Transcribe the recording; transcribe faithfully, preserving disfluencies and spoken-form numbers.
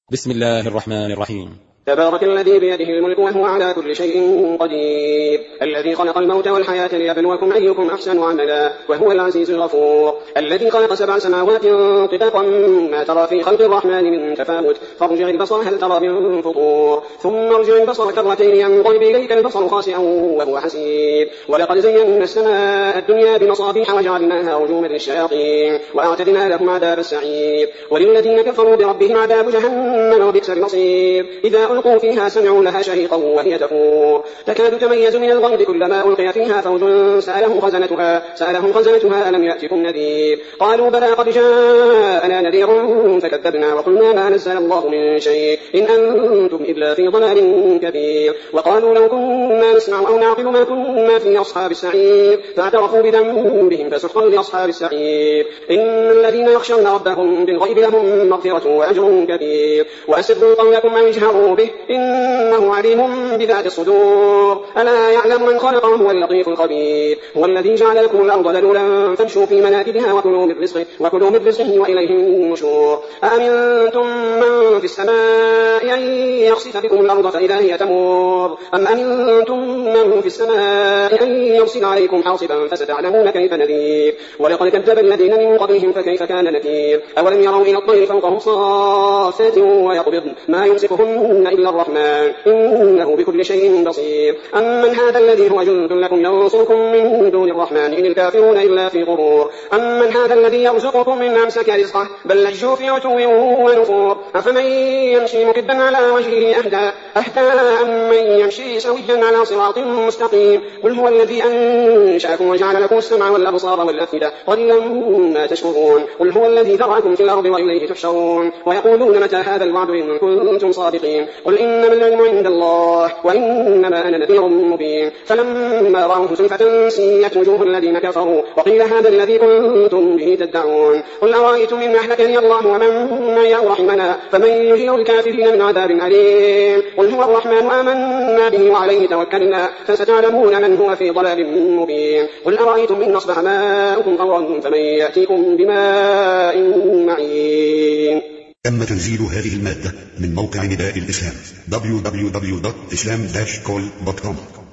بسم الله الرحمن الرحيم. تبارك الذي بيده الملك وهو على كل شيء قدير، الذي خلق الموت والحياة ليبلوكم أيكم أحسن عملا وهو العزيز الغفور، الذي خلق سبع سماوات طباقا ما ترى في خلق الرحمن من تفاوت فارجع البصر هل ترى من فطور ثم ارجع البصر كرتين ينقلب إليك البصر خاسئا وهو حسير، ولقد زينا السماء الدنيا بمصابيح وجعلناها رجوما للشياطين وأعتدنا لهم عذاب السعير، وللذين كفروا بربهم عذاب جهنم وبئس المصير، إذا ألقوا فيها سمعوا لها شهيقا وهي تفور تكاد تميز من الغيظ كلما ألقي فيها فوج سألهم خزنتها سألهم خزنتها ألم يأتكم نذير قالوا بلى قد جاءنا نذير فكذبنا وقلنا ما نزل الله من شيء إن أنتم إلا في ضلال كبير، وقالوا لو كنا نسمع أو نعقل ما كنا في أصحاب السعير فاعترفوا بذنبهم فسحقا لأصحاب السعير، إن الذين يخشون ربهم بالغيب لهم مغفرة وأجر كبير، وأسروا قولكم أو اجهروا به إنه عليم بذات الصدور، ألا يعلم من خلق وهو اللطيف الخبير، هو الذي جعل لكم الأرض ذلولا فامشوا في مناكبها وكلوا من رزقه وكلوا من رزقه وإليه النشور، أأمنتم من في السماء أن يخسف بكم الأرض فإذا هي تمور أم أمنتم من في السماء أن يرسل عليكم حاصبا فستعلمون كيف نذير، ولقد كذب الذين من قبلهم فكيف كان نكير، أولم يروا إلى الطير فوقهم صافات ويقبضن ما يمسكهن إلا الرحمن إنه بكل شيء بصير، أمن هذا الذي هو جند لكم ينصركم من دون الرحمن إن الكافرون إلا في غرور، أمن هذا الذي يرزقكم من أمسك رزقه بل لجوا في عتو ونفور، أفمن يمشي مكبا على وجهه أهدى أهدى أمن يمشي سويا على صراط مستقيم، قل هو الذي أنشأكم وجعل لكم السمع والأبصار والأفئدة قليلا ما تشكرون، قل هو الذي ذرأكم في الأرض وإليه تحشرون، ويقولون متى هذا الوعد إن كنتم صادقين، قل إنما العلم عند الله وإنما أنا نذير مبين، فلما رأوه زلفة سيئت وجوه الذين كفروا وقيل هذا الذي كنتم به تدعون، قل أرأيتم إن أهلكني الله ومن معي أو رحمنا فمن يجير الكافرين من عذاب أليم، قل هو الرحمن آمنا به وعليه توكلنا فستعلمون من هو في ضلال مبين، قل أرأيتم إن أصبح ماؤكم غورا فمن يأتيكم بماء معين. تم تنزيل هذه المادة من موقع نداء الإسلام دبليو دبليو دبليو دوت إسلام داش كول دوت كوم.